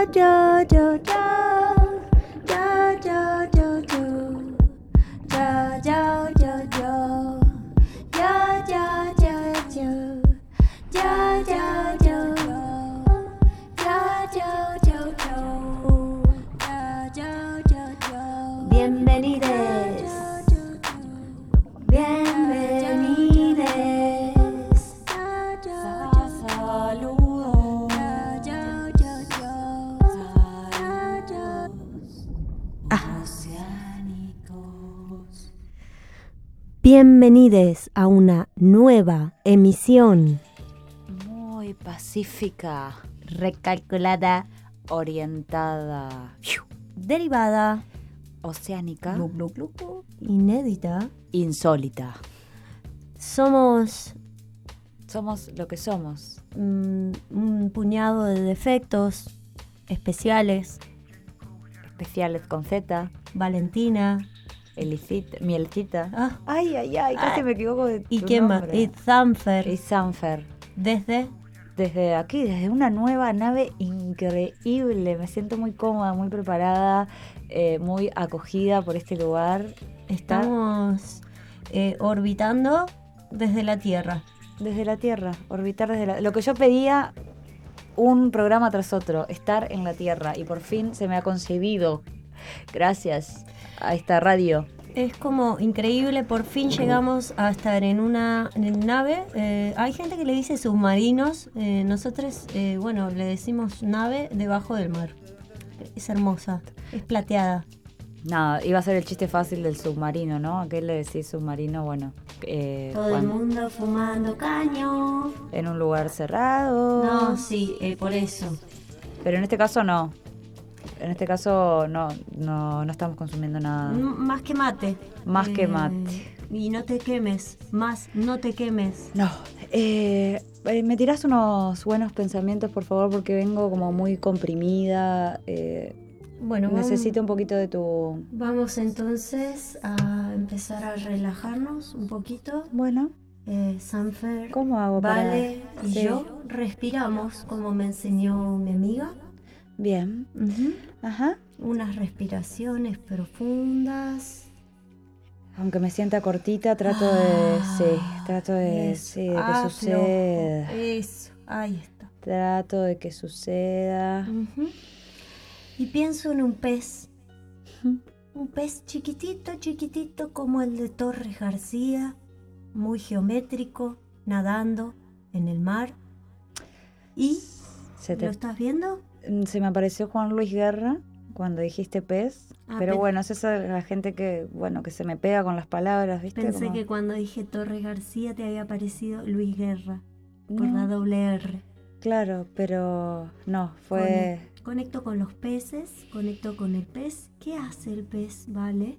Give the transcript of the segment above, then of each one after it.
Bienvenides. Bienvenides a una nueva emisión muy pacífica, recalculada, orientada, derivada, oceánica, inédita. insólita. Somos lo que somos. un puñado de defectos especiales. Especiales con Z, Valentina. Mielcita. Ay, casi me equivoco de ¿Y tu quién más? nombre. Y Zamfer. Y Sanfer. Desde aquí, desde una nueva nave increíble. Me siento muy cómoda, muy preparada, muy acogida por este lugar. estamos orbitando desde la Tierra. Desde la Tierra, orbitar lo que yo pedía un programa tras otro, estar en la Tierra, y por fin se me ha concedido gracias a esta radio. Es como increíble, por fin llegamos a estar en una nave. Hay gente que le dice submarinos, nosotros le decimos nave debajo del mar. Es hermosa, es plateada. Nada, iba a ser el chiste fácil del submarino, ¿no? ¿A qué le decís submarino? Bueno, todo el mundo fumando caño. En un lugar cerrado. No, sí, por eso. Pero en este caso no. En este caso no estamos consumiendo nada. Más que mate. Más que mate. Y no te quemes, no te quemes. No. ¿Me tirás unos buenos pensamientos, por favor? Porque vengo como muy comprimida. Necesito un poquito de tu... Vamos entonces a empezar a relajarnos un poquito. Bueno. Sanfer, ¿cómo hago Vale para...? y Sí. yo respiramos como me enseñó mi amiga. Bien. Ajá. Unas respiraciones profundas. Aunque me sienta cortita, trato de que suceda. Eso, ahí está. Trato de que suceda. Y pienso en un pez. Un pez chiquitito como el de Torres García, muy geométrico, nadando en el mar. ¿Y lo estás viendo? Se me apareció Juan Luis Guerra cuando dijiste pez, pero bueno, es esa la gente que se me pega con las palabras, ¿viste? Pensé que cuando dije Torres García te había aparecido Luis Guerra, por la doble R. Claro, pero no, fue... Conecto con los peces, conecto con el pez. ¿Qué hace el pez, Vale?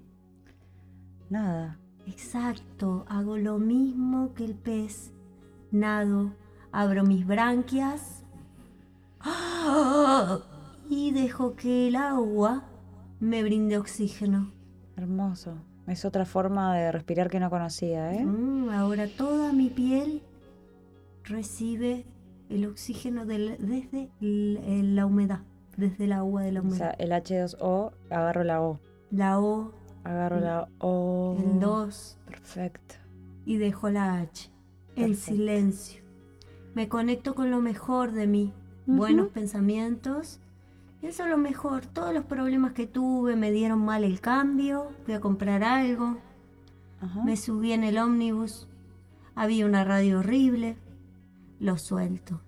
Nada. Exacto, hago lo mismo que el pez. Nado, abro mis branquias y dejo que el agua me brinde oxígeno. Hermoso. Es otra forma de respirar que no conocía, ¿eh? Ahora toda mi piel recibe el oxígeno desde la humedad, desde el agua de la humedad. O sea, el H2O, agarro la O. La O. Agarro la O. El 2. Perfecto. Y dejo la H. Perfecto. En silencio. Me conecto con lo mejor de mí. Buenos pensamientos. Pienso lo mejor. Todos los problemas que tuve me dieron mal el cambio. Fui a comprar algo. Me subí en el ómnibus. Había una radio horrible. Lo suelto.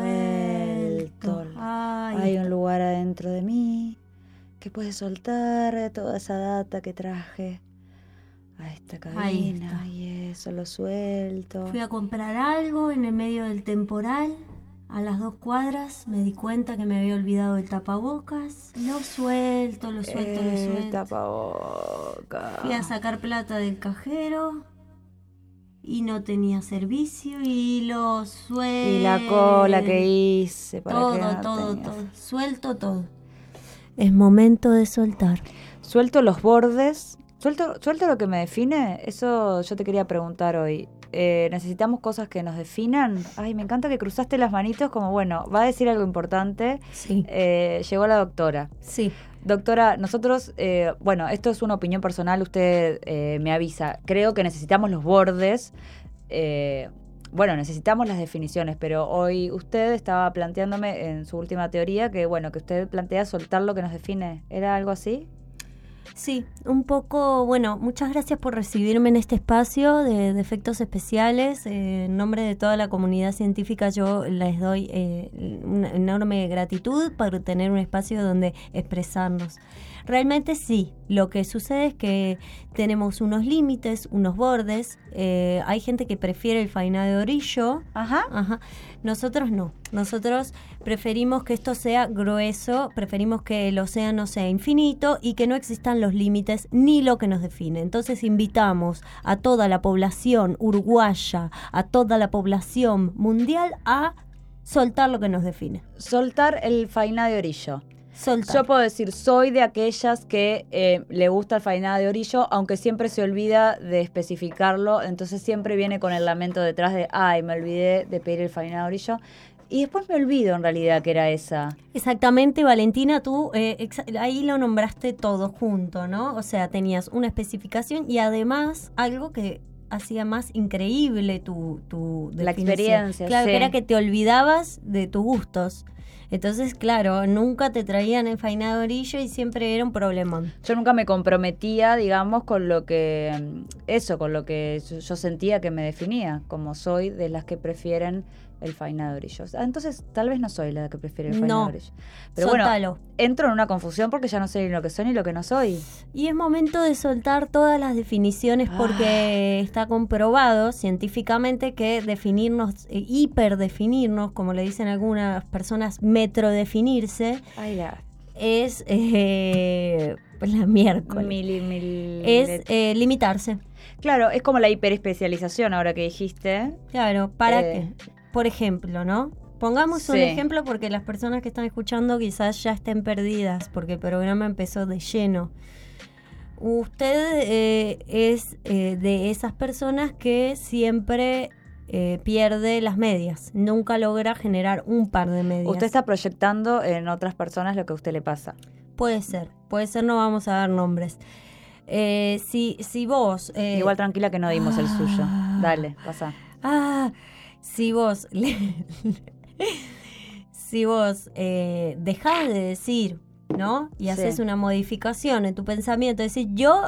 Hay un lugar adentro de mí que puede soltar toda esa data que traje a esta cabina. Y eso lo suelto. Fui a comprar algo en el medio del temporal. A las 2 cuadras me di cuenta que me había olvidado el tapabocas. Lo suelto. El tapabocas. Fui a sacar plata del cajero y no tenía servicio y lo suelto. Y la cola que hice para todo. Suelto todo. Es momento de soltar. Suelto los bordes. Suelto lo que me define. Eso yo te quería preguntar hoy. necesitamos cosas que nos definan. Ay, me encanta que cruzaste las manitos como, bueno, va a decir algo importante. Sí. Llegó la doctora. Sí. Doctora, nosotros, bueno, esto es una opinión personal, usted me avisa. Creo que necesitamos los bordes. Bueno, necesitamos las definiciones, pero hoy usted estaba planteándome en su última teoría que, bueno, que usted plantea soltar lo que nos define. ¿Era algo así? Sí, un poco, bueno, muchas gracias por recibirme en este espacio de efectos especiales. En nombre de toda la comunidad científica yo les doy una enorme gratitud por tener un espacio donde expresarnos. Realmente sí, lo que sucede es que tenemos unos límites, unos bordes. Hay gente que prefiere el fainá de orillo. Ajá. Nosotros no. Nosotros preferimos que esto sea grueso, preferimos que el océano sea infinito y que no existan los límites ni lo que nos define. Entonces invitamos a toda la población uruguaya, a toda la población mundial a soltar lo que nos define. Soltar el fainá de orillo. Soltar. Yo puedo decir, soy de aquellas que le gusta el fainá de orillo, aunque siempre se olvida de especificarlo, entonces siempre viene con el lamento detrás de, ay, me olvidé de pedir el fainá de orillo. Y después me olvido en realidad que era esa. Exactamente, Valentina, tú ahí lo nombraste todo junto, ¿no? O sea, tenías una especificación y además algo que hacía más increíble tu La definición. experiencia, claro, sí. que era que te olvidabas de tus gustos. Entonces, claro, nunca te traían el fainá de orillo y siempre era un problemón. Yo nunca me comprometía, digamos, con lo que, con lo que yo sentía que me definía, como soy de las que prefieren el fainá de orillo. Entonces, tal vez no soy la que prefiere el fainá de orillo. Pero soltalo. bueno, entro en una confusión porque ya no sé ni lo que soy ni lo que no soy. Y es momento de soltar todas las definiciones porque está comprobado científicamente que definirnos, hiperdefinirnos, como le dicen algunas personas, metrodefinirse, es la miércoles. Es limitarse. Claro, es como la hiperespecialización ahora que dijiste. Claro, ¿para qué? Por ejemplo, ¿no? Pongamos un ejemplo porque las personas que están escuchando quizás ya estén perdidas porque el programa empezó de lleno. Usted es de esas personas que siempre pierde las medias, nunca logra generar un par de medias. Usted está proyectando en otras personas lo que a usted le pasa. Puede ser, no vamos a dar nombres. Si vos... Igual tranquila que no dimos el suyo. Dale, pasa. Si vos dejás de decir, ¿no? Y haces una modificación en tu pensamiento, es decir, yo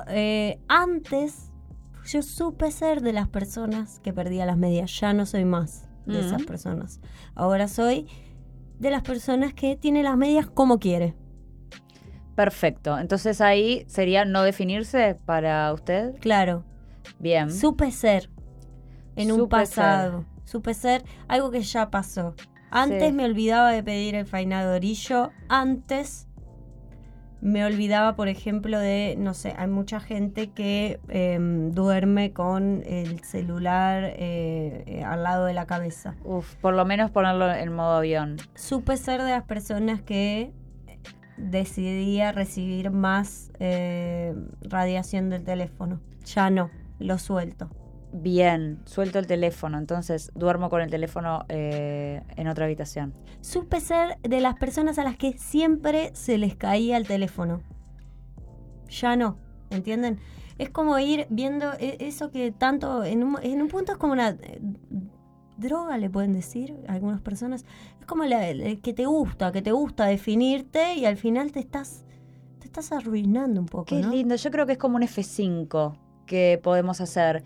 supe ser de las personas que perdía las medias, ya no soy más de esas personas. Ahora soy de las personas que tiene las medias como quiere. Perfecto, entonces ahí sería no definirse para usted. Claro. Bien. Supe ser en un pasado. Supe ser algo que ya pasó. Antes me olvidaba de pedir el fainá de orillo. Antes me olvidaba, por ejemplo, de, no sé, hay mucha gente que duerme con el celular al lado de la cabeza. Por lo menos ponerlo en modo avión. Supe ser de las personas que decidía recibir más radiación del teléfono. Ya no, lo suelto. Bien, suelto el teléfono, entonces duermo con el teléfono en otra habitación. Supe ser de las personas a las que siempre se les caía el teléfono. Ya no, ¿entienden? Es como ir viendo eso que tanto, en un punto es como una droga, le pueden decir a algunas personas. Es como que te gusta definirte y al final te estás arruinando un poco, Qué ¿no? lindo, yo creo que es como un F5 que podemos hacer.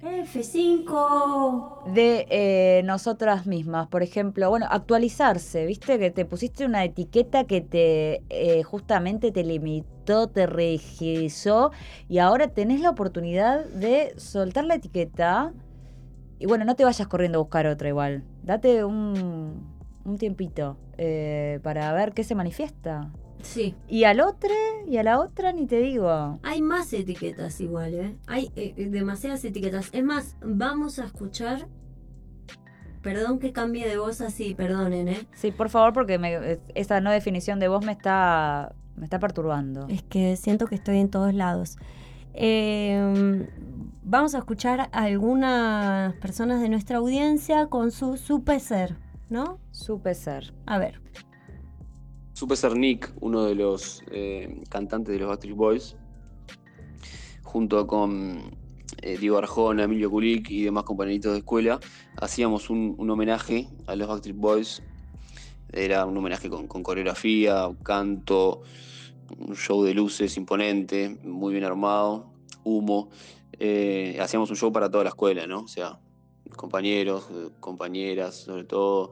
F5 de nosotras mismas, por ejemplo, bueno, actualizarse, ¿viste? Que te pusiste una etiqueta que te justamente te limitó, te rigidizó y ahora tenés la oportunidad de soltar la etiqueta y bueno, no te vayas corriendo a buscar otra igual, date un tiempito para ver qué se manifiesta. Sí. Y al otro y a la otra ni te digo. Hay más etiquetas igual, ¿eh? Hay demasiadas etiquetas. Es más, vamos a escuchar... Perdón que cambie de voz así, perdonen, ¿eh? Sí, por favor, porque esa no definición de voz me está perturbando. Es que siento que estoy en todos lados. Vamos a escuchar a algunas personas de nuestra audiencia con su Supe Ser, ¿no? Supe Ser. A ver. Supe ser Nick, uno de los cantantes de los Backstreet Boys, junto con Diego Arjona, Emilio Kulik y demás compañeritos de escuela. Hacíamos un homenaje a los Backstreet Boys. Era un homenaje con coreografía, canto, un show de luces imponente, muy bien armado, humo. Hacíamos un show para toda la escuela, ¿no? O sea, compañeros, compañeras, sobre todo,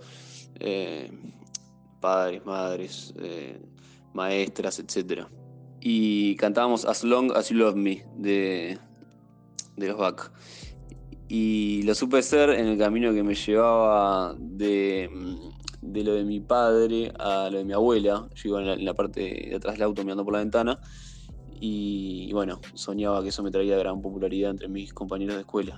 padres, madres, maestras, etc. Y cantábamos As Long As You Love Me de los Back. Y lo supe ser en el camino que me llevaba de lo de mi padre a lo de mi abuela. Yo iba en la parte de atrás del auto mirando por la ventana y bueno, soñaba que eso me traía gran popularidad entre mis compañeros de escuela.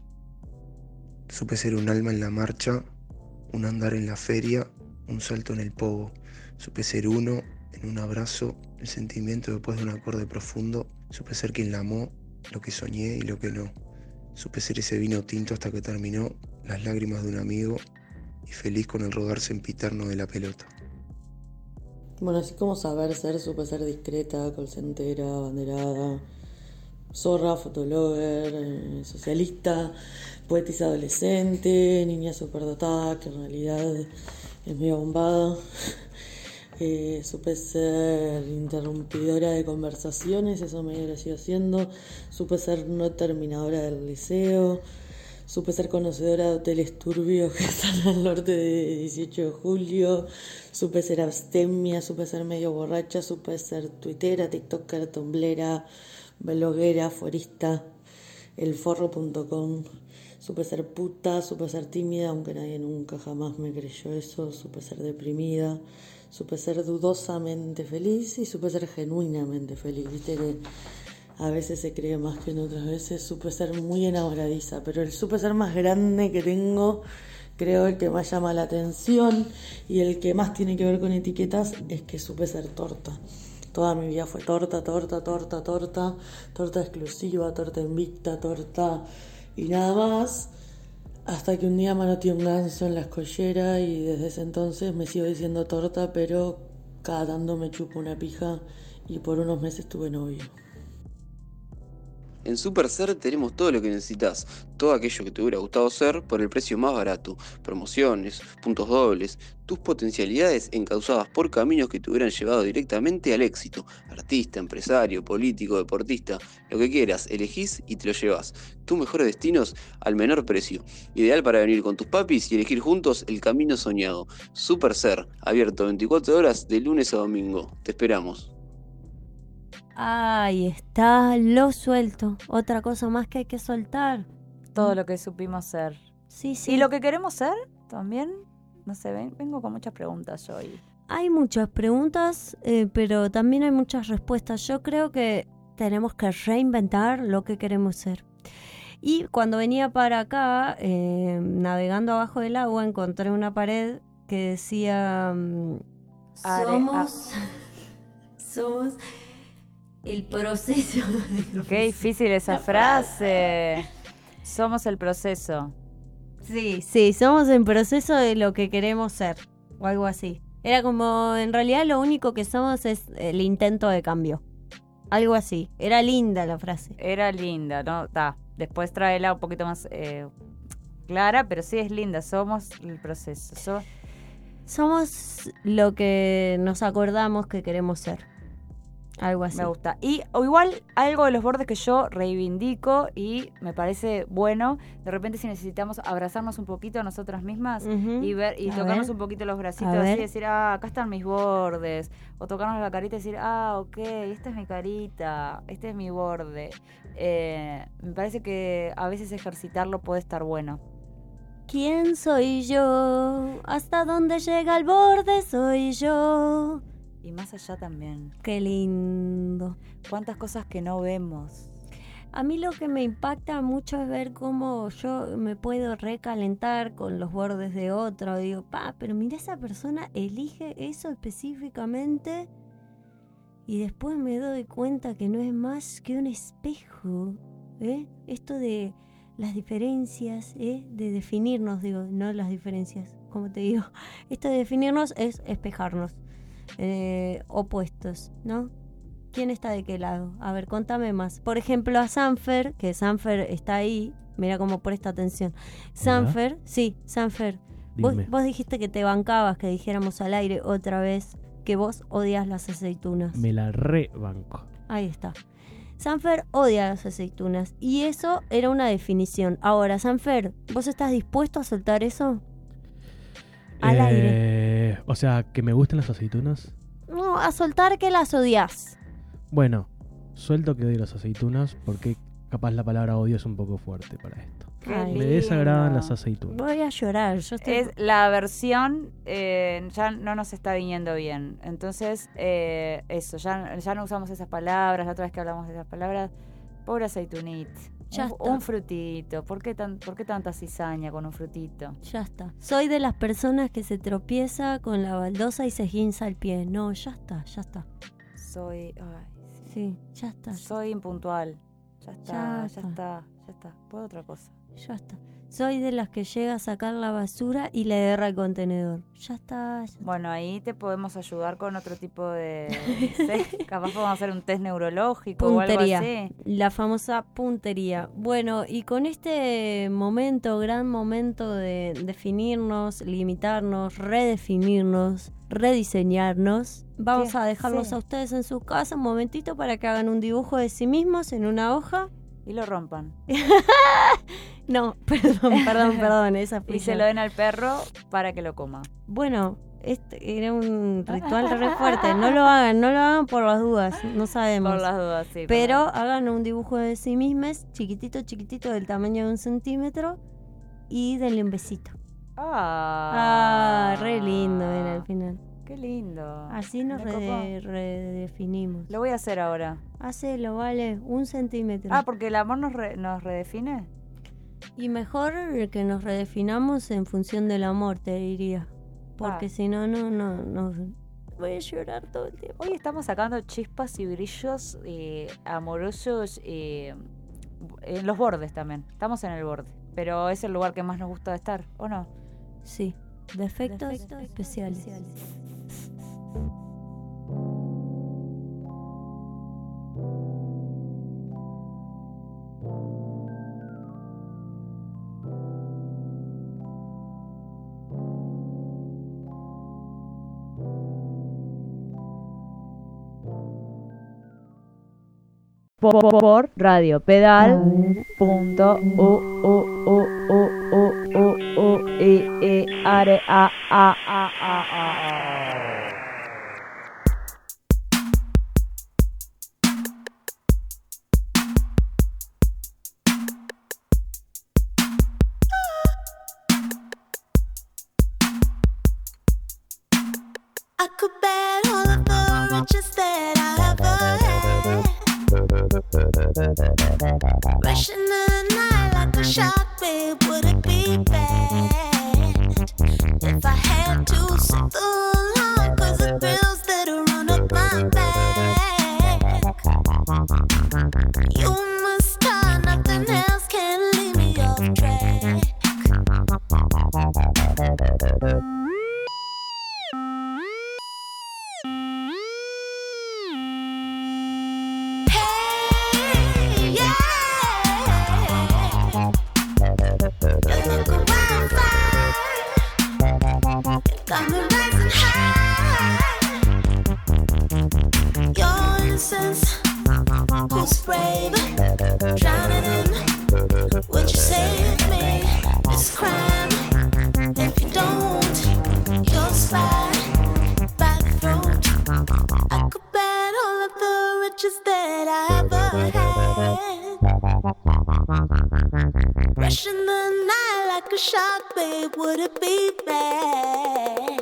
Supe ser un alma en la marcha, un andar en la feria, un salto en el pogo. Supe ser uno en un abrazo, el sentimiento después de un acorde profundo. Supe ser quien la amó, lo que soñé y lo que no. Supe ser ese vino tinto hasta que terminó, las lágrimas de un amigo y feliz con el rodar sempiterno de la pelota. Bueno, así como saber ser, supe ser discreta, callcentera, abanderada, zorra, fotologger, socialista, poetisa adolescente, niña superdotada, que en realidad es medio bombada. Supe ser interrumpidora de conversaciones, eso medio lo sigo haciendo. Supe ser no terminadora del liceo. Supe ser conocedora de hoteles turbios que están al norte de 18 de julio. Supe ser abstemia, supe ser medio borracha. Supe ser tuitera, tiktoker, tumblera, bloguera, forista, elforro.com. Supe ser puta, supe ser tímida, aunque nadie nunca jamás me creyó eso. Supe ser deprimida, supe ser dudosamente feliz y supe ser genuinamente feliz. Viste que a veces se cree más que en otras veces. Supe ser muy enamoradiza, pero el supe ser más grande que tengo, creo el que más llama la atención y el que más tiene que ver con etiquetas, es que supe ser torta. Toda mi vida fue torta, torta, torta, torta, torta exclusiva, torta invicta, torta y nada más, hasta que un día manoteé un ganso en la escollera y desde ese entonces me sigo diciendo torta, pero cada tanto me chupo una pija y por unos meses tuve novio. En Super Ser tenemos todo lo que necesitas, todo aquello que te hubiera gustado ser por el precio más barato, promociones, puntos dobles, tus potencialidades encauzadas por caminos que te hubieran llevado directamente al éxito. Artista, empresario, político, deportista, lo que quieras, elegís y te lo llevas. Tus mejores destinos al menor precio. Ideal para venir con tus papis y elegir juntos el camino soñado. Super Ser, abierto 24 horas de lunes a domingo. Te esperamos. Ahí está, lo suelto. Otra cosa más que hay que soltar. Todo lo que supimos ser. Sí, sí. ¿Y lo que queremos ser también? No sé, vengo con muchas preguntas hoy. Hay muchas preguntas, pero también hay muchas respuestas. Yo creo que tenemos que reinventar lo que queremos ser. Y cuando venía para acá, navegando abajo del agua, encontré una pared que decía... somos el proceso. Qué difícil esa frase. Somos el proceso. Sí, somos el proceso de lo que queremos ser, o algo así. Era como, en realidad lo único que somos es el intento de cambio. Algo así. Era linda la frase. Era linda, ¿no? Después tráela un poquito más clara, pero sí es linda. Somos el proceso. Somos lo que nos acordamos que queremos ser. Algo así. Me gusta. O igual algo de los bordes que yo reivindico y me parece bueno, de repente si necesitamos abrazarnos un poquito a nosotras mismas y ver y tocarnos un poquito los bracitos así, decir, acá están mis bordes, o tocarnos la carita y decir, ok, esta es mi carita, este es mi borde. Me parece que a veces ejercitarlo puede estar bueno. ¿Quién soy yo? ¿Hasta dónde llega el borde soy yo? Y más allá también. Qué lindo. Cuántas cosas que no vemos. A mí lo que me impacta mucho es ver cómo yo me puedo recalentar con los bordes de otro. Digo, pero mira, esa persona elige eso específicamente Y después me doy cuenta que no es más que un espejo. Esto de las diferencias, de definirnos, digo, no las diferencias, como te digo. Esto de definirnos es espejarnos, opuestos, ¿no? ¿Quién está de qué lado? A ver, contame más. Por ejemplo, a Sanfer, que Sanfer está ahí, mira cómo presta atención. Sanfer, sí, Sanfer, vos dijiste que te bancabas, que dijéramos al aire otra vez que vos odias las aceitunas. Me la rebanco. Ahí está. Sanfer odia las aceitunas y eso era una definición. Ahora, Sanfer, ¿vos estás dispuesto a soltar eso? Al aire. O sea, ¿que me gustan las aceitunas? No, a soltar que las odias. Bueno, suelto que odio las aceitunas porque capaz la palabra odio es un poco fuerte para esto. Ay, Me desagradan las aceitunas. voy a llorar. Es la versión ya no nos está viniendo bien. Entonces, eso, ya no usamos esas palabras. La otra vez que hablamos de esas palabras, pobre aceitunita. Un frutito. ¿Por qué tanta cizaña con un frutito? Ya está. Soy de las personas que se tropieza con la baldosa y se esguinza el pie. No, ya está. Sí, ya está. Soy impuntual. Ya está. ¿Puedo otra cosa? Ya está. Soy de las que llega a sacar la basura y le derra el contenedor. Ya está. Bueno, ahí te podemos ayudar con otro tipo de... capaz podemos hacer un test neurológico puntería, o algo así. La famosa puntería. Bueno, y con este gran momento de definirnos, limitarnos, redefinirnos, rediseñarnos, vamos a dejarlos a ustedes en su casa un momentito para que hagan un dibujo de sí mismos en una hoja. Y lo rompan. No, perdón, esa fue. Y se lo den al perro para que lo coma. Bueno, este era un ritual re fuerte. No lo hagan por las dudas, no sabemos. Por las dudas, sí. Pero hagan un dibujo de sí mismos, chiquitito, del tamaño de 1 centímetro, y denle un besito. Re lindo era al final. Qué lindo. Así nos redefinimos. Lo voy a hacer ahora. Hacelo, vale, 1 centímetro. Porque el amor nos redefine. Y mejor que nos redefinamos en función del amor, te diría. Porque si no, voy a llorar todo el tiempo. Hoy estamos sacando chispas y brillos amorosos en los bordes también. Estamos en el borde. Pero es el lugar que más nos gusta estar, ¿o no? Sí, defectos especiales. Por radio pedal punto I could bet all of the riches that I ever had. Rushing the night like a shark, babe, would it be bad if I had to sit the alarm? Cause the thrills that run up my back, you must tie, nothing else can leave me off track. Got me rising high. Your innocence, who's brave, drowning in. Would you save me this crime? If you don't, you'll slide by the throat. I could bet all of the riches that I ever had. Rushing the night like a shark, babe, would it be bad?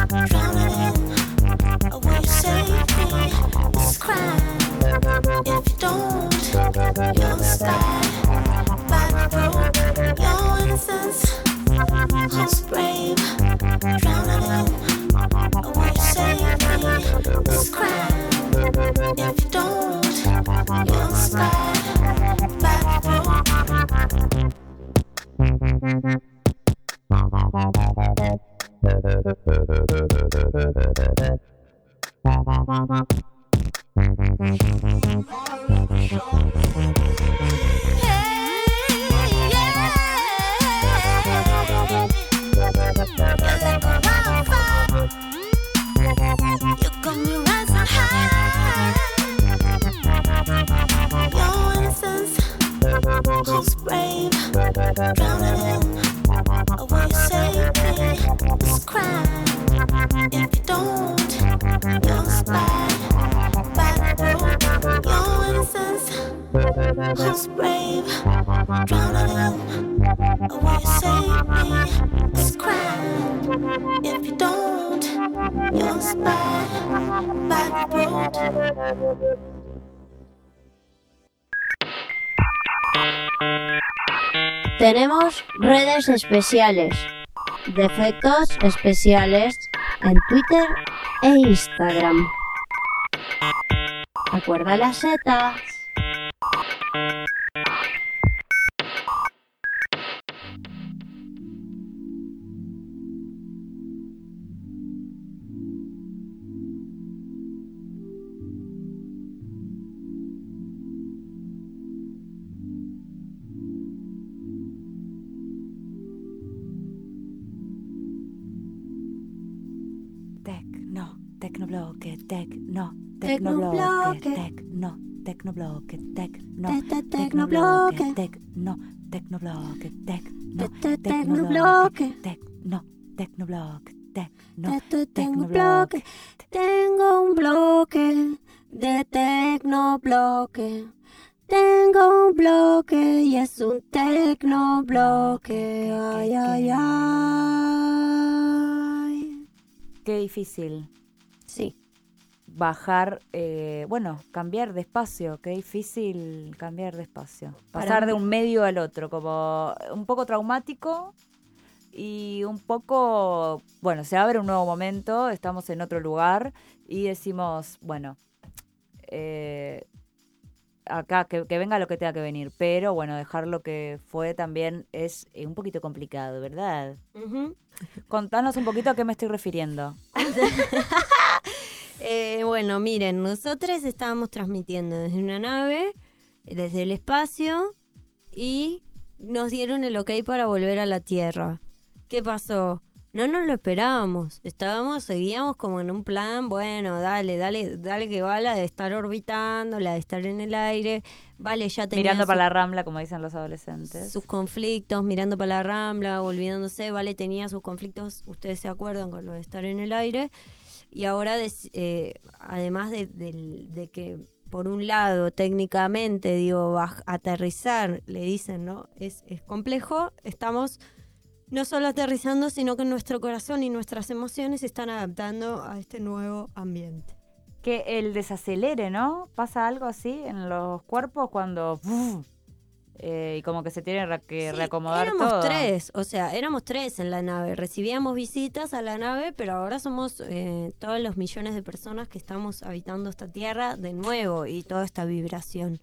drowning in a way safely. It's crime. If you don't, you'll sky. Back road, your innocence. Who's brave? Drowning in a way safely. It's crime. If you don't, you'll sky. Back road. Who's brave, drowning in a way safely. It's crime. If you don't, you'll spy. Back road, your innocence. Who's brave, drowning in a way safely. It's crime. If you don't, you'll spy. Back road. Tenemos redes especiales, defectos especiales en Twitter e Instagram. Acuerda las setas. Tecnobloque, Tecnobloque. tecnobloque, tecnobloque, tecnobloque, tecnobloque, tecnobloque. Tengo un bloque de tecnobloque. Tengo un bloque y es un tecnobloque. Ay, ay, ay. Qué difícil Sí. bajar, cambiar de espacio, qué difícil cambiar de espacio. Para Pasar mí- de un medio al otro, como un poco traumático y un poco, bueno, se abre un nuevo momento, estamos en otro lugar y decimos, bueno, acá que venga lo que tenga que venir, pero bueno, dejar lo que fue también es un poquito complicado, ¿verdad? Ujú. Contanos un poquito a qué me estoy refiriendo. Bueno, miren, nosotros estábamos transmitiendo desde una nave, desde el espacio, y nos dieron el ok para volver a la Tierra. ¿Qué pasó? No nos lo esperábamos. Seguíamos como en un plan, bueno, dale que va la de estar orbitando, la de estar en el aire. Vale, ya tenía Mirando para la rambla, como dicen los adolescentes. sus conflictos, mirando para la rambla, olvidándose. Vale, tenía sus conflictos, ustedes se acuerdan, con lo de estar en el aire. Y ahora, además de que, por un lado, técnicamente, digo, aterrizar, le dicen, ¿no? Es complejo, estamos no solo aterrizando, sino que nuestro corazón y nuestras emociones se están adaptando a este nuevo ambiente. Que el desacelere, ¿no? Pasa algo así en los cuerpos cuando... y como que se tiene que Sí, reacomodar éramos todo. éramos tres en la nave. Recibíamos visitas a la nave, pero ahora somos todos los millones de personas que estamos habitando esta tierra de nuevo y toda esta vibración.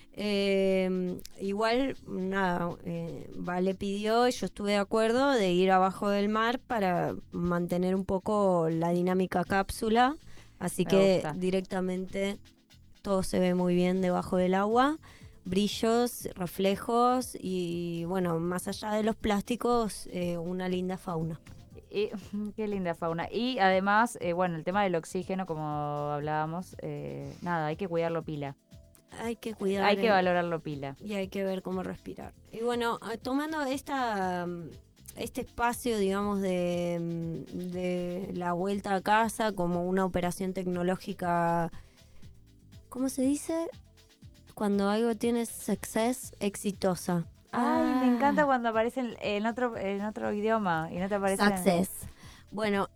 Igual, nada, Vale pidió, y yo estuve de acuerdo, de ir abajo del mar para mantener un poco la dinámica cápsula. Así Me que gusta. directamente todo se ve muy bien debajo del agua. Brillos, reflejos y, bueno, más allá de los plásticos, una linda fauna. Y, qué linda fauna. Y además, el tema del oxígeno, como hablábamos, nada, hay que cuidarlo pila. Hay que cuidar. Hay que valorarlo pila. Y hay que ver cómo respirar. Y bueno, tomando este espacio, digamos, de la vuelta a casa como una operación tecnológica, ¿cómo se dice? Cuando algo tiene success, exitosa. Ay, me encanta cuando aparecen en otro idioma y no te aparecen... Success. Bueno,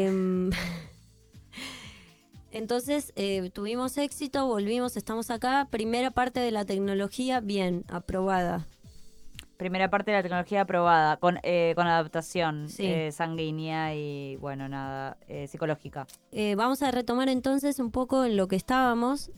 entonces tuvimos éxito, volvimos, estamos acá. Primera parte de la tecnología, bien, aprobada. Primera parte de la tecnología aprobada, con adaptación Sí. sanguínea y, bueno, nada, psicológica. Vamos a retomar entonces un poco en lo que estábamos.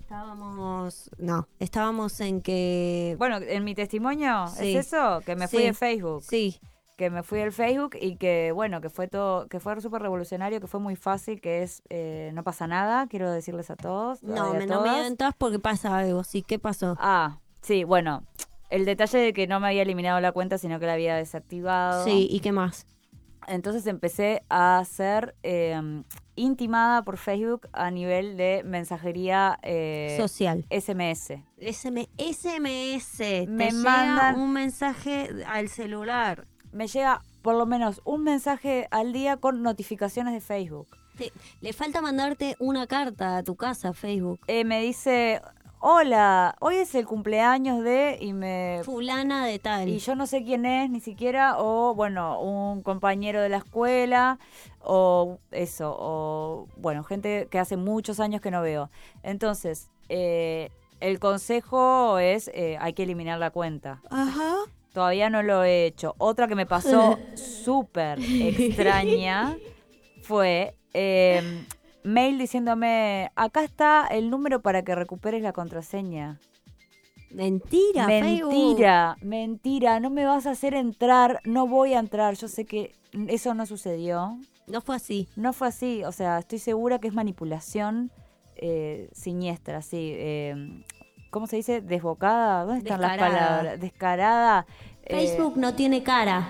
Estábamos en que... Bueno, en mi testimonio Sí. es eso, que me fui Sí. de Facebook. Sí, Que me fui del Facebook y que, bueno, que fue todo, que fue súper revolucionario, que fue muy fácil, que es, no pasa nada, quiero decirles a todos. y a no me todas. mientas porque pasa algo. Sí, ¿qué pasó? Ah, sí, bueno, el detalle de que no me había eliminado la cuenta, sino que la había desactivado. Sí, ¿y qué más? Entonces empecé a ser intimada por Facebook a nivel de mensajería Social. SMS. SMS. Me Te llega mandan- un mensaje al celular. Me llega por lo menos un mensaje al día con notificaciones de Facebook. Le falta mandarte una carta a tu casa, Facebook. Me dice, hola, hoy es el cumpleaños de... Fulana de tal. Y yo no sé quién es ni siquiera, o bueno, un compañero de la escuela, o eso, o bueno, gente que hace muchos años que no veo. Entonces, el consejo es, hay que eliminar la cuenta. Ajá. Todavía no lo he hecho. Otra que me pasó súper extraña fue mail diciéndome, acá está el número para que recuperes la contraseña. Mentira, Facebook. Mentira, no me vas a hacer entrar, no voy a entrar. Yo sé que eso no sucedió. No fue así. No fue así, o sea, estoy segura que es manipulación siniestra, sí. ¿Cómo se dice? ¿Desbocada? ¿Dónde están las Descarada. palabras? Descarada. Facebook no tiene cara.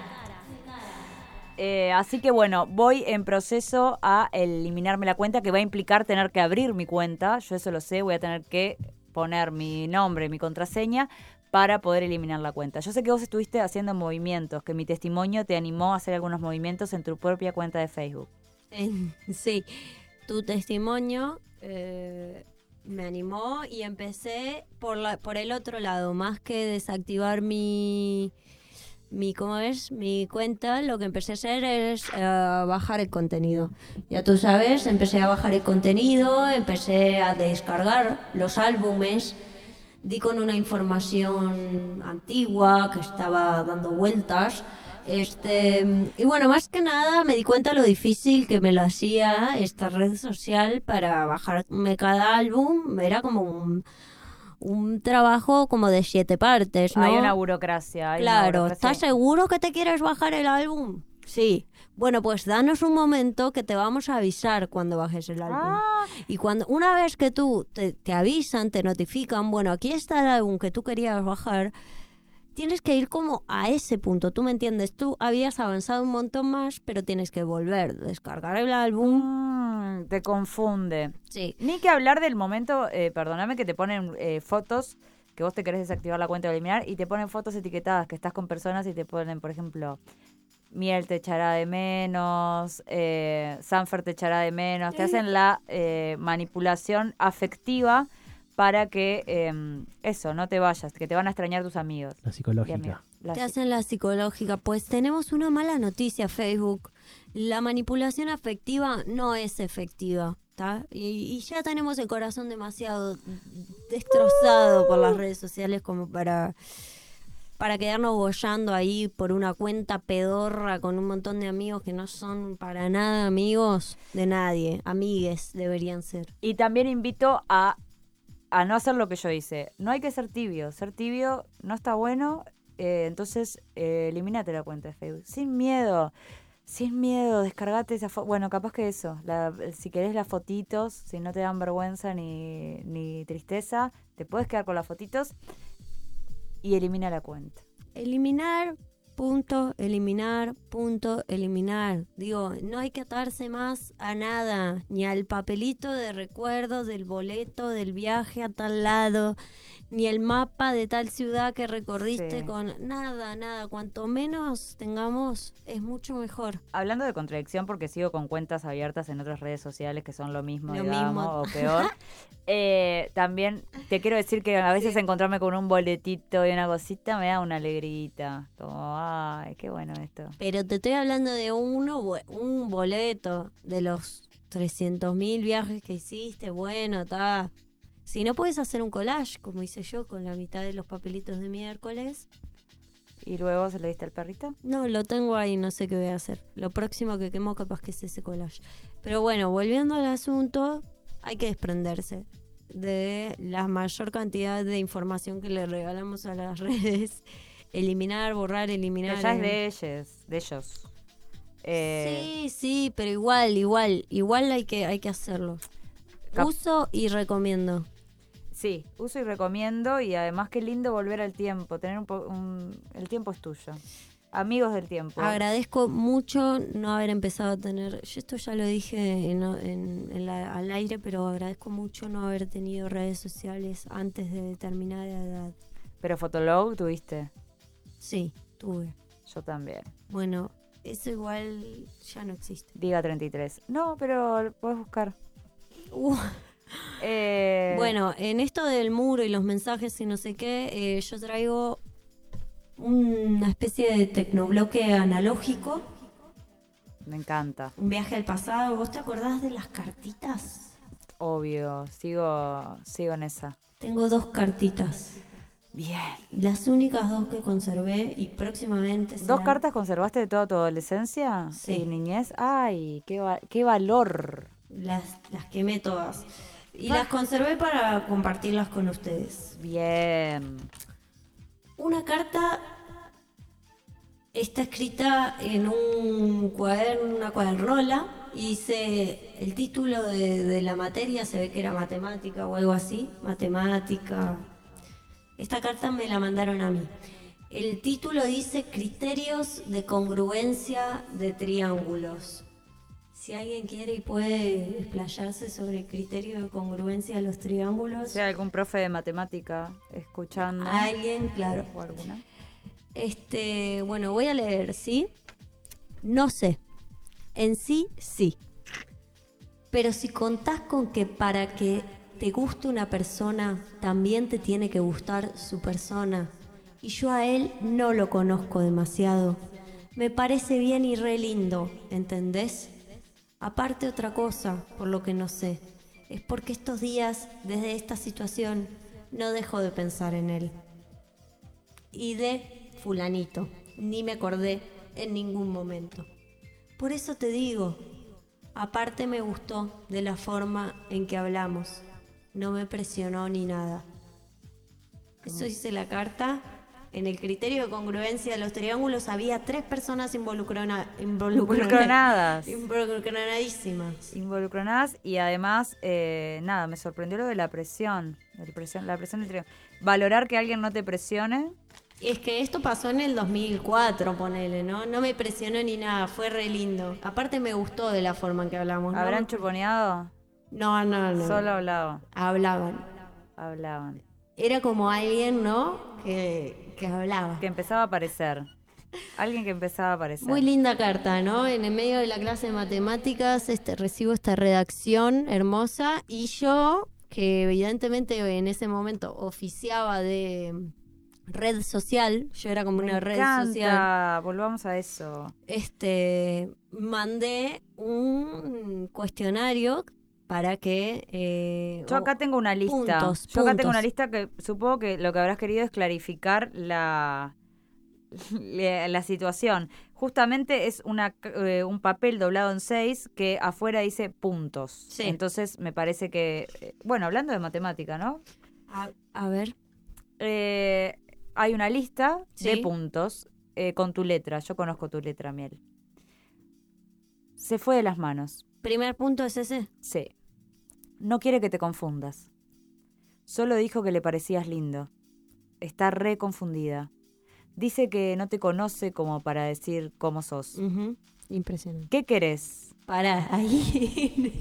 Así que bueno, voy en proceso a eliminarme la cuenta, que va a implicar tener que abrir mi cuenta. Yo eso lo sé, voy a tener que poner mi nombre, mi contraseña para poder eliminar la cuenta. Yo sé que vos estuviste haciendo movimientos, que mi testimonio te animó a hacer algunos movimientos en tu propia cuenta de Facebook. Sí, tu testimonio me animó y empecé por el otro lado, más que desactivar mi cuenta, lo que empecé a hacer es bajar el contenido. Ya tú sabes, empecé a bajar el contenido, empecé a descargar los álbumes, di con una información antigua que estaba dando vueltas. Y bueno, más que nada me di cuenta lo difícil que me lo hacía esta red social para bajarme cada álbum. Era como un trabajo como de 7 partes, ¿no? Hay una burocracia. Claro, ¿estás seguro que te quieres bajar el álbum? Sí. Bueno, pues danos un momento que te vamos a avisar cuando bajes el álbum. Y una vez que tú te avisan, te notifican, bueno, aquí está el álbum que tú querías bajar, tienes que ir como a ese punto, ¿tú me entiendes? Tú habías avanzado un montón más, pero tienes que volver, descargar el álbum. Te confunde. Sí. Ni que hablar del momento, perdóname, que te ponen fotos, que vos te querés desactivar la cuenta o eliminar, y te ponen fotos etiquetadas, que estás con personas y te ponen, por ejemplo, Miel te echará de menos, Sanfer te echará de menos, te hacen la manipulación afectiva para que eso, no te vayas, que te van a extrañar tus amigos. La psicológica. Te hacen la psicológica. Pues tenemos una mala noticia, Facebook. La manipulación afectiva no es efectiva, ¿tá? Y ya tenemos el corazón demasiado destrozado por las redes sociales como para quedarnos boyando ahí por una cuenta pedorra con un montón de amigos que no son para nada amigos de nadie. Amigues deberían ser. Y también invito a no hacer lo que yo hice. No hay que ser tibio. Ser tibio no está bueno. Entonces, elimínate la cuenta de Facebook. Sin miedo. Sin miedo. Descargate esa foto. Bueno, capaz que eso. Si querés las fotitos, si no te dan vergüenza ni tristeza, te puedes quedar con las fotitos y elimina la cuenta. Eliminar, punto, eliminar, punto, eliminar. Digo, no hay que atarse más a nada, ni al papelito de recuerdo del boleto del viaje a tal lado, ni el mapa de tal ciudad que recorriste Sí. con nada. Cuanto menos tengamos, es mucho mejor. Hablando de contradicción, porque sigo con cuentas abiertas en otras redes sociales que son lo mismo, Lo digamos, mismo. o peor. También te quiero decir que a veces encontrarme con un boletito y una cosita me da una alegrita. Como, Ay, qué bueno esto. Pero te estoy hablando de un boleto de los 300.000 viajes que hiciste. Bueno, está. Si no puedes hacer un collage, como hice yo con la mitad de los papelitos de miércoles. ¿Y luego se lo diste al perrito? No, lo tengo ahí, no sé qué voy a hacer. Lo próximo que quemo capaz que es ese collage. Pero bueno, volviendo al asunto, hay que desprenderse de la mayor cantidad de información que le regalamos a las redes. Eliminar, borrar, eliminar. Pero ya es de ellos. Sí, pero igual hay que hacerlo. Uso y recomiendo. Sí, uso y recomiendo, y además qué lindo volver al tiempo, tener el tiempo es tuyo. Amigos del tiempo. Agradezco mucho no haber empezado a tener, yo esto ya lo dije al aire, pero agradezco mucho no haber tenido redes sociales antes de determinada edad. ¿Pero Fotolog tuviste? Sí, tuve. Yo también. Bueno, eso igual ya no existe. Diga 33. No, pero lo podés buscar. Bueno, en esto del muro y los mensajes y no sé qué, yo traigo una especie de tecnobloque analógico. Me encanta. Un viaje al pasado. ¿Vos te acordás de las cartitas? Obvio, sigo en esa. Tengo 2 cartitas. Bien. Las únicas 2 que conservé y próximamente ¿2 serán... cartas conservaste de toda tu adolescencia? Sí. ¿Y niñez? Ay, qué valor. Las quemé todas. Y las conservé para compartirlas con ustedes. Bien. Una carta está escrita en un cuaderno, una cuadernola, y dice el título de la materia, se ve que era matemática o algo así. Matemática. Esta carta me la mandaron a mí. El título dice Criterios de congruencia de triángulos. Si alguien quiere y puede explayarse sobre el criterio de congruencia de los triángulos. Si hay algún profe de matemática escuchando. Alguien, claro. O alguna. Bueno, voy a leer, ¿sí? No sé. En sí, sí. Pero si contás con que para que te guste una persona, también te tiene que gustar su persona. Y yo a él no lo conozco demasiado. Me parece bien y re lindo, ¿entendés? Aparte otra cosa, por lo que no sé, es porque estos días, desde esta situación, no dejo de pensar en él. Y de fulanito, ni me acordé en ningún momento. Por eso te digo, aparte me gustó de la forma en que hablamos. No me presionó ni nada. Eso dice la carta. En el criterio de congruencia de los triángulos había 3 personas Involucronadas. Involucronadísimas. Y además, nada, me sorprendió lo de la presión. La presión del triángulo. Valorar que alguien no te presione. Es que esto pasó en el 2004, ponele, ¿no? No me presionó ni nada, fue re lindo. Aparte me gustó de la forma en que hablamos, ¿no? ¿Habrán chuponeado? No. Solo hablaban. Hablaban. Era como alguien, ¿no? Que hablaba. Que empezaba a aparecer. Alguien que empezaba a aparecer. Muy linda carta, ¿no? En el medio de la clase de matemáticas recibo esta redacción hermosa y yo, que evidentemente en ese momento oficiaba de red social, yo era como una red social. Volvamos a eso. Mandé un cuestionario para que... yo acá tengo una lista. Puntos. Tengo una lista que supongo que lo que habrás querido es clarificar la situación. Justamente es un papel doblado en 6 que afuera dice puntos. Sí. Entonces me parece que... bueno, hablando de matemática, ¿no? A ver. Hay una lista Sí. de puntos con tu letra. Yo conozco tu letra, Miel. Se fue de las manos. ¿Primer punto es ese? Sí. No quiere que te confundas. Solo dijo que le parecías lindo. Está re confundida. Dice que no te conoce como para decir cómo sos. Ujú. Impresionante. ¿Qué querés? Pará, ahí.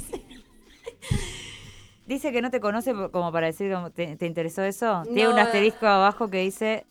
Dice que no te conoce como para decir cómo te interesó eso. No. Tiene un asterisco abajo que dice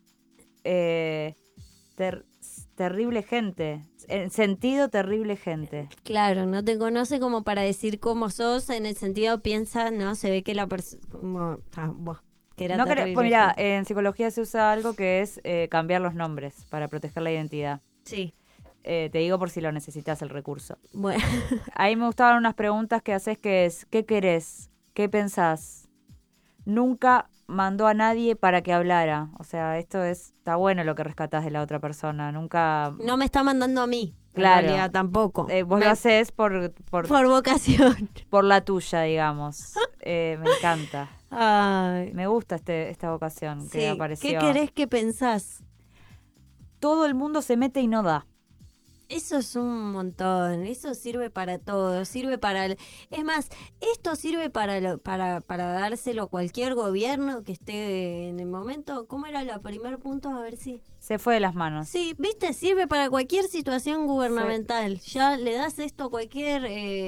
terrible gente. En sentido terrible gente. Claro, no te conoce como para decir cómo sos, en el sentido piensa, no, se ve que la persona... que era No terrible. pues mira, en psicología se usa algo que es cambiar los nombres para proteger la identidad. Sí, Te digo por si lo necesitas el recurso. bueno. Ahí me gustaban unas preguntas que haces que es, ¿qué querés? ¿Qué pensás? Nunca mandó a nadie para que hablara. O sea, está bueno lo que rescatás de la otra persona. Nunca... No me está mandando a mí, Claro. en realidad tampoco. Vos Me- lo haces por por vocación. por la tuya, digamos. Me encanta. Ay, Me gusta esta vocación que sí. apareció. ¿Qué querés que pensás? Todo el mundo se mete y no da. Eso es un montón, eso sirve para todo, sirve para... Es más, esto sirve para dárselo a cualquier gobierno que esté en el momento. ¿Cómo era el primer punto? A ver si... Se fue de las manos. Sí, viste, sirve para cualquier situación gubernamental. Ya le das esto a cualquier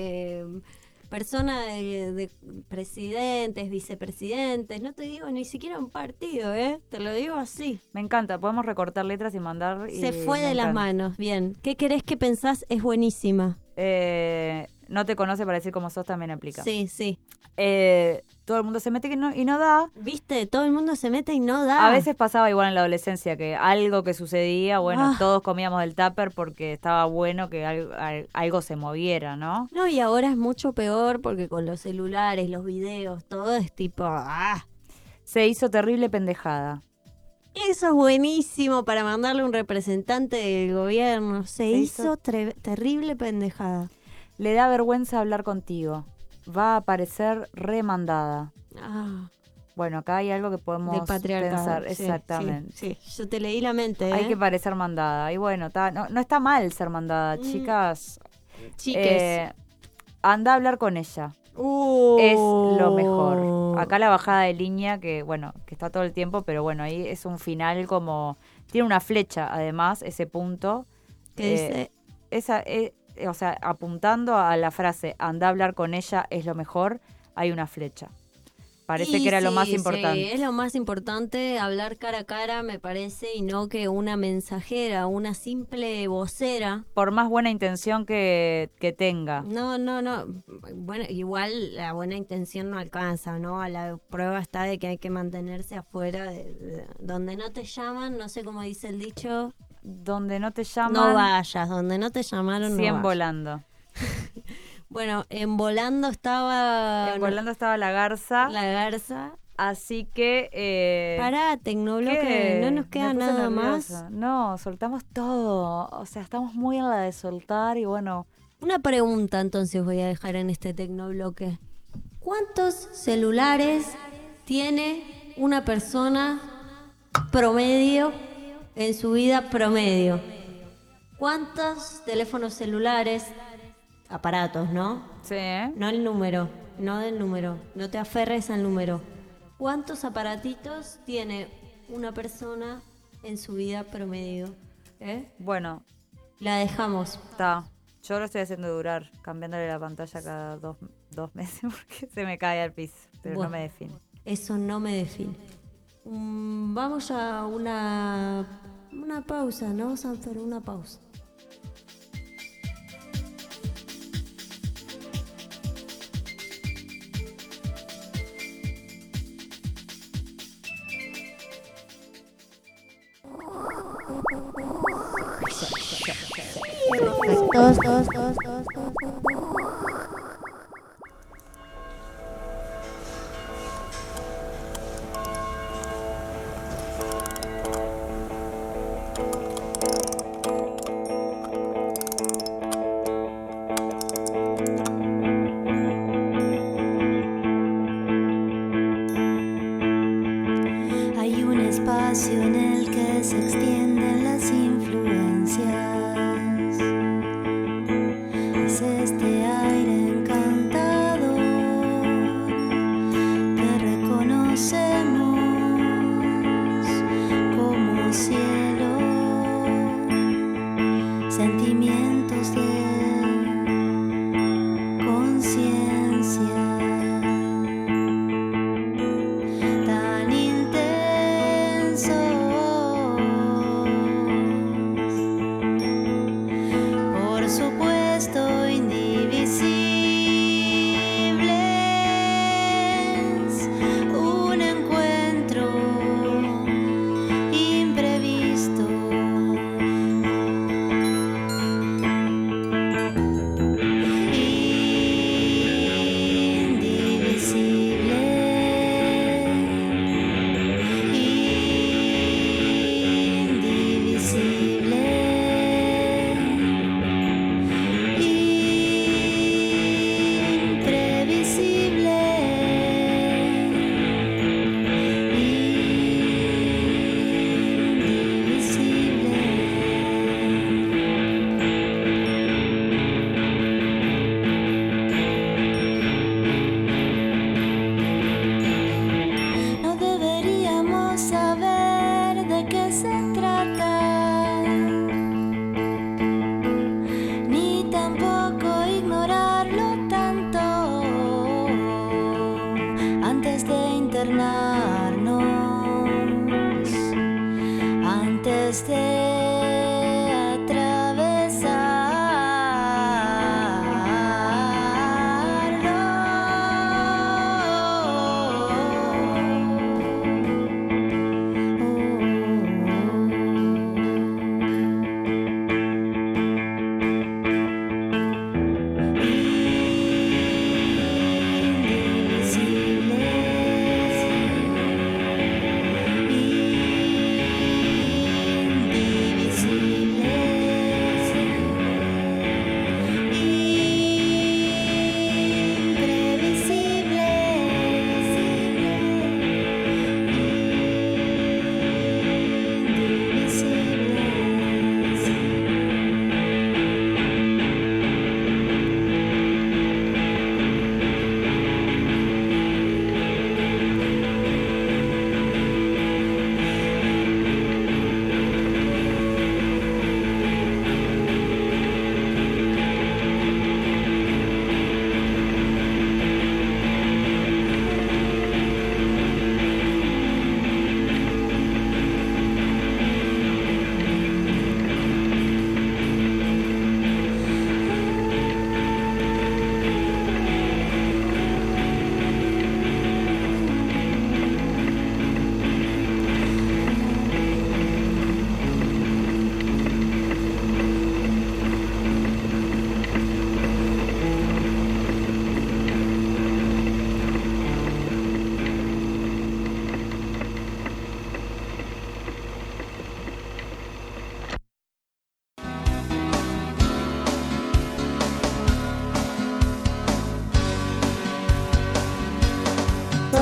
persona de presidentes, vicepresidentes, no te digo ni siquiera un partido, te lo digo así. Me encanta. Podemos recortar letras y mandar. Se fue me de las encanta. manos, bien. ¿Qué querés que pensás? Es buenísima. No te conoce para decir cómo sos también aplica. Sí, sí. Todo el mundo se mete y no da. Viste, todo el mundo se mete y no da. A veces pasaba igual en la adolescencia, que algo que sucedía, bueno, Ah. todos comíamos del tupper porque estaba bueno que algo se moviera, ¿no? No, y ahora es mucho peor porque con los celulares, los videos, todo es tipo... Se hizo terrible pendejada. Eso es buenísimo para mandarle a un representante del gobierno. Se hizo terrible pendejada. Le da vergüenza hablar contigo. Va a parecer remandada. Ah, Bueno, acá hay algo que podemos del patriarcado. pensar. Sí, Exactamente. Sí, sí. Yo te leí la mente, Hay que parecer mandada. Y bueno, no está mal ser mandada, chicas. Chiques. Anda a hablar con ella. Es lo mejor. Acá la bajada de línea, que bueno, que está todo el tiempo, pero bueno, ahí es un final como... Tiene una flecha, además, ese punto. ¿Qué dice? O sea, apuntando a la frase, anda a hablar con ella, es lo mejor, hay una flecha. Parece Y que era lo sí, más importante. Sí, es lo más importante, hablar cara a cara, me parece, y no que una mensajera, una simple vocera. Por más buena intención que tenga. No. Bueno, igual la buena intención no alcanza, ¿no? A la prueba está de que hay que mantenerse afuera de donde no te llaman, no sé cómo dice el dicho. Donde no te llaman, No vayas, donde no te llamaron, no 100 vayas. volando. Bueno, en volando estaba En volando estaba la garza, la garza. así que... Pará, Tecnobloque, ¿qué? no nos Me queda puse nada nerviosa. más. No, soltamos todo. O sea, estamos muy en la de soltar y bueno... Una pregunta entonces voy a dejar en este Tecnobloque. ¿Cuántos celulares tiene una persona promedio en su vida promedio? ¿Cuántos teléfonos celulares, aparatos, no? Sí, No el número, no del número, no te aferres al número. ¿Cuántos aparatitos tiene una persona en su vida promedio? Bueno, La dejamos. está. Yo lo estoy haciendo durar, cambiándole la pantalla cada dos meses porque se me cae al piso, pero Bueno. no me define. Eso no me define. Vamos a una pausa, ¿no, Sanfer? Una pausa. Todos. Hay un espacio en el que se extienden las influencias.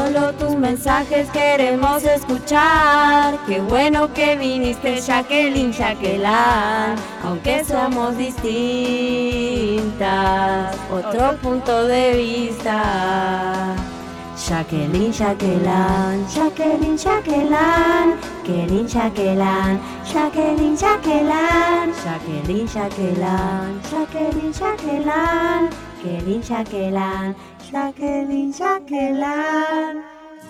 Solo tus mensajes queremos escuchar. Qué bueno que viniste, Jacqueline, Jacqueline. Aunque somos distintas, otro punto de vista. Jacqueline, Jacqueline, Jacqueline, Jacqueline, Jacqueline, Jacqueline, Jacqueline, Jacqueline, Jacqueline, Jacqueline, Jacqueline, Jacqueline, Jacqueline, Jacqueline, Jacqueline, Jacqueline.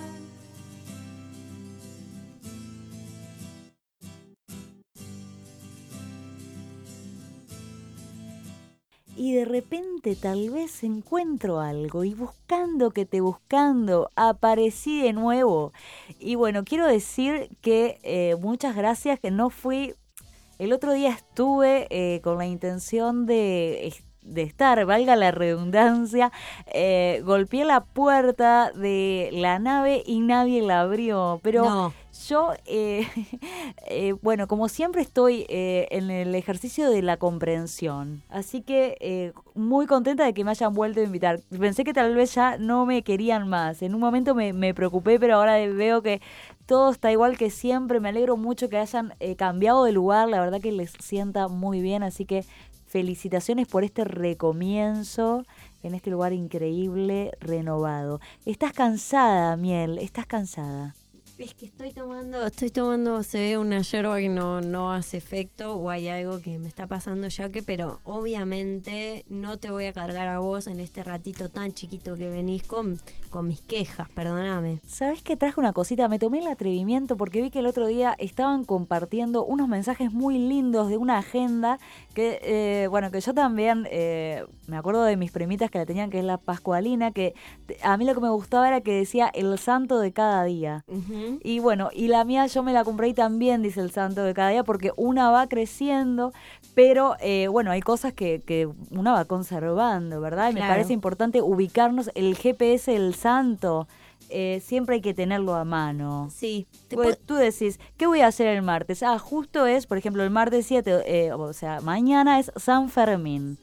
Y de repente tal vez encuentro algo y buscando, aparecí de nuevo. Y bueno, quiero decir que muchas gracias, que no fui... El otro día estuve con la intención de estar, valga la redundancia, golpeé la puerta de la nave y nadie la abrió, pero... No. Yo, bueno, como siempre estoy en el ejercicio de la comprensión, así que muy contenta de que me hayan vuelto a invitar. Pensé que tal vez ya no me querían más, en un momento me preocupé, pero ahora veo que todo está igual que siempre. Me alegro mucho que hayan cambiado de lugar, la verdad que les sienta muy bien, así que felicitaciones por este recomienzo en este lugar increíble, renovado. ¿Estás cansada, Miel? ¿Estás cansada? Es que estoy tomando, se ve una yerba que no hace efecto o hay algo que me está pasando ya pero obviamente no te voy a cargar a vos en este ratito tan chiquito que venís con mis quejas, perdóname. ¿Sabés que traje una cosita? Me tomé el atrevimiento porque vi que el otro día estaban compartiendo unos mensajes muy lindos de una agenda que, bueno, que yo también me acuerdo de mis primitas que la tenían, que es la Pascualina, que a mí lo que me gustaba era que decía el santo de cada día. Uh-huh. Y bueno, y la mía yo me la compré y también dice el santo de cada día porque una va creciendo, pero bueno, hay cosas que una va conservando, ¿verdad? Y Claro. me parece importante ubicarnos. El GPS del santo, siempre hay que tenerlo a mano. Sí. Pues tú decís, ¿qué voy a hacer el martes? Ah, justo es, por ejemplo, el martes 7, o sea, mañana es San Fermín.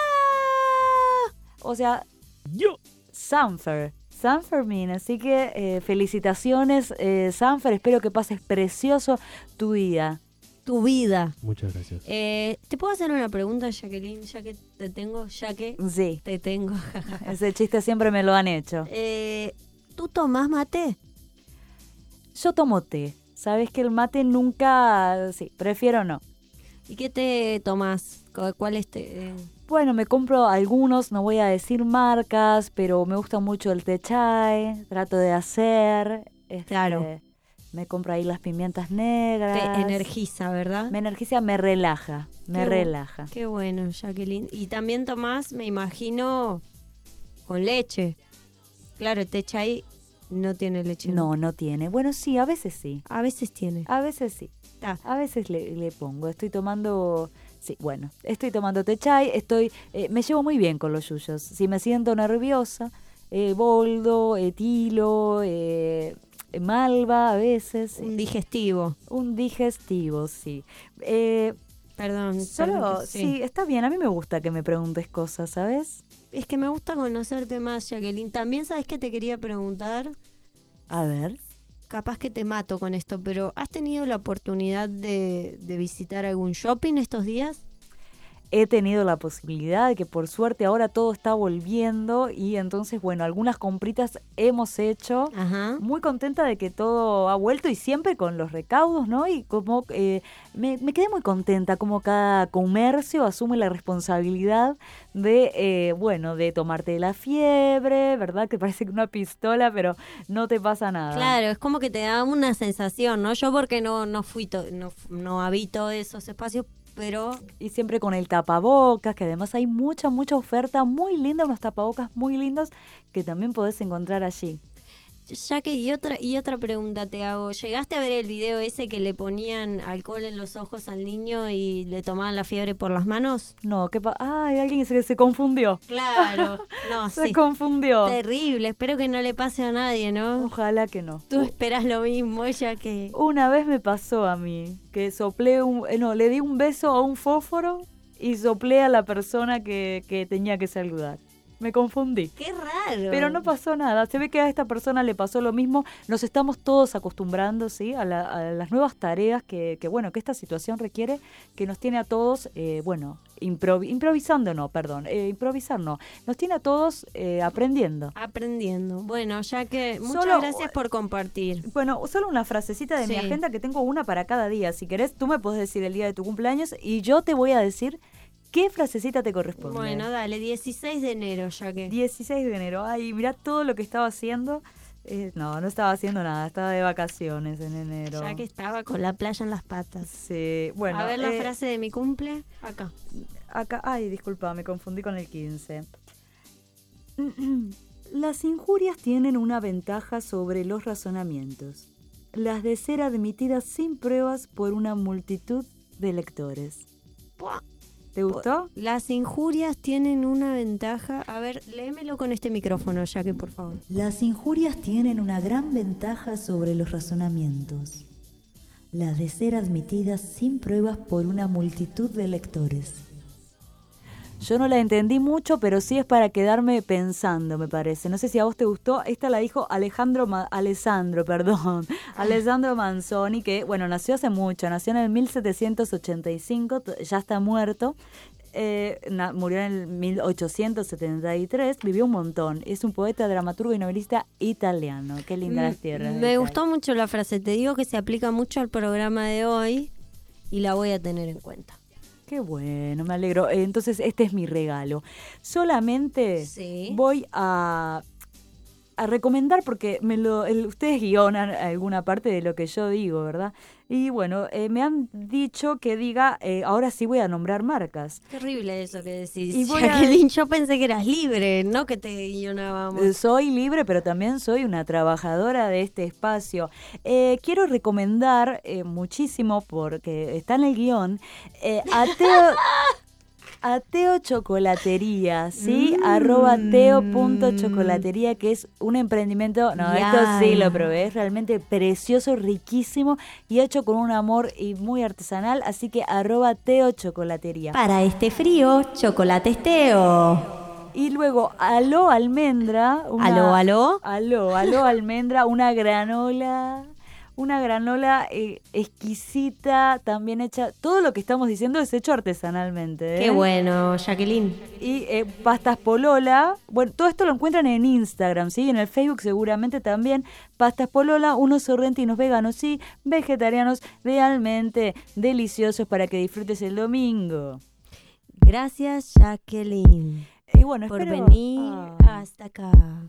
¡Ah! O sea, San Fermín, así que felicitaciones, Sanfer, espero que pases precioso tu día. Tu vida. Muchas gracias. ¿Te puedo hacer una pregunta, Jacqueline? Ya que te tengo. Sí, Te tengo. ese chiste siempre me lo han hecho. ¿Tú tomás mate? Yo tomo té, sabes que el mate nunca, sí, prefiero no. ¿Y qué te tomás? ¿Cuál es Bueno, me compro algunos, no voy a decir marcas, pero me gusta mucho el té chai, trato de hacer. Claro. Me compro ahí las pimientas negras. Te energiza, ¿verdad? Me energiza, me relaja, me relaja. Qué bueno, Jacqueline. Y también tomás, me imagino, con leche. Claro, el té chai no tiene leche. No, no tiene. Bueno, sí, a veces sí. A veces tiene. A veces sí. A veces le pongo. Estoy tomando... Sí, bueno, estoy tomando té chai, me llevo muy bien con los yuyos. Si me siento nerviosa, boldo, etilo, malva a veces. Un digestivo. Un digestivo, sí. Perdón. Sí, está bien. A mí me gusta que me preguntes cosas, ¿sabes? Es que me gusta conocerte más, Jacqueline. También, ¿sabes qué te quería preguntar? A ver. Capaz que te mato con esto, pero ¿has tenido la oportunidad de visitar algún shopping estos días? He tenido la posibilidad de que por suerte ahora todo está volviendo y entonces, bueno, algunas compritas hemos hecho. Ajá. Muy contenta de que todo ha vuelto y siempre con los recaudos, ¿no? Y como me quedé muy contenta como cada comercio asume la responsabilidad de, bueno, de tomarte la fiebre, ¿verdad? Que parece que una pistola, pero no te pasa nada. Claro, es como que te da una sensación, ¿no? Yo porque no habito esos espacios, pero... Y siempre con el tapabocas, que además hay mucha oferta muy linda, unos tapabocas muy lindos que también podés encontrar allí. Ya que y otra pregunta te hago. ¿Llegaste a ver el video ese que le ponían alcohol en los ojos al niño y le tomaban la fiebre por las manos? No, ay, alguien se confundió. Claro, no, se sí. confundió. Terrible, espero que no le pase a nadie, ¿no? Ojalá que no. Tú esperas lo mismo, ya que... Una vez me pasó a mí, que soplé le di un beso a un fósforo y soplé a la persona que tenía que saludar. Me confundí. Qué raro. Pero no pasó nada. Se ve que a esta persona le pasó lo mismo. Nos estamos todos acostumbrando, ¿sí? a las nuevas tareas que esta situación requiere, que nos tiene a todos, improvisando, no, perdón. Improvisar no. Nos tiene a todos aprendiendo. Aprendiendo. Bueno, ya que muchas Solo- gracias por compartir. Bueno, solo una frasecita de mi Sí. agenda, que tengo una para cada día. Si querés, tú me podés decir el día de tu cumpleaños y yo te voy a decir qué frasecita te corresponde. Bueno, dale, 16 de enero, ya que. 16 de enero. Ay, mirá todo lo que estaba haciendo. No estaba haciendo nada. Estaba de vacaciones en enero. Ya que estaba con la playa en las patas. Sí, bueno. A ver la frase de mi cumple. Acá. Acá, ay, disculpa, me confundí con el 15. Las injurias tienen una ventaja sobre los razonamientos. Las de ser admitidas sin pruebas por una multitud de lectores. Buah. ¿Te gustó? Las injurias tienen una ventaja. A ver, léemelo con este micrófono, ya que por favor. Las injurias tienen una gran ventaja sobre los razonamientos, las de ser admitidas sin pruebas por una multitud de lectores. Yo no la entendí mucho, pero sí es para quedarme pensando, me parece. No sé si a vos te gustó. Esta la dijo Alessandro Manzoni, que, bueno, nació hace mucho. Nació en el 1785, ya está muerto. Murió en el 1873, vivió un montón. Es un poeta, dramaturgo y novelista italiano. Qué linda las tierras. Me gustó mucho la frase. Te digo que se aplica mucho al programa de hoy y la voy a tener en cuenta. Qué bueno, me alegro. Entonces, este es mi regalo. Solamente Sí. voy a recomendar, porque ustedes guionan alguna parte de lo que yo digo, ¿verdad? Y bueno, me han dicho que diga, ahora sí voy a nombrar marcas. Terrible eso que decís. Y voy Jacqueline, yo pensé que eras libre, no que te guionábamos. Soy libre, pero también soy una trabajadora de este espacio. Quiero recomendar muchísimo, porque está en el guión, a Teo Chocolatería, ¿sí? @teo.chocolatería, que es un emprendimiento, no, Ya. esto sí lo probé, es realmente precioso, riquísimo y hecho con un amor y muy artesanal, así que @Teo Chocolatería. Para este frío, chocolates Teo. Y luego, Aló Almendra. ¿Aló? Aló Almendra, una granola exquisita, también hecha. Todo lo que estamos diciendo es hecho artesanalmente. Qué bueno, Jacqueline. Y pastas Polola. Bueno, todo esto lo encuentran en Instagram, ¿sí? En el Facebook seguramente también. Pastas Polola, unos sorrentinos veganos y vegetarianos realmente deliciosos para que disfrutes el domingo. Gracias, Jacqueline, Y bueno, por espero- venir hasta acá.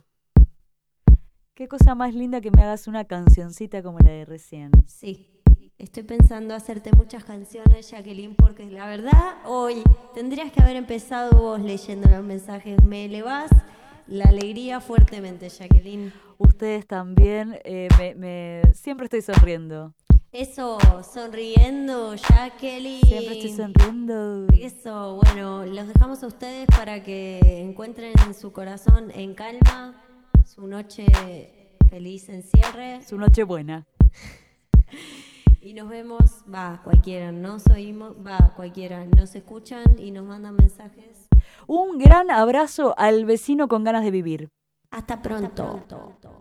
Qué cosa más linda que me hagas una cancioncita como la de recién. Sí, estoy pensando hacerte muchas canciones, Jacqueline, porque la verdad, hoy tendrías que haber empezado vos leyendo los mensajes. Me elevás la alegría fuertemente, Jacqueline. Ustedes también, siempre estoy sonriendo. Eso, sonriendo, Jacqueline. Siempre estoy sonriendo. Eso, bueno, los dejamos a ustedes para que encuentren su corazón en calma, su noche feliz en cierre. Su noche buena. Y nos vemos, cualquiera, nos oímos, cualquiera, nos escuchan y nos mandan mensajes. Un gran abrazo al vecino con ganas de vivir. Hasta pronto.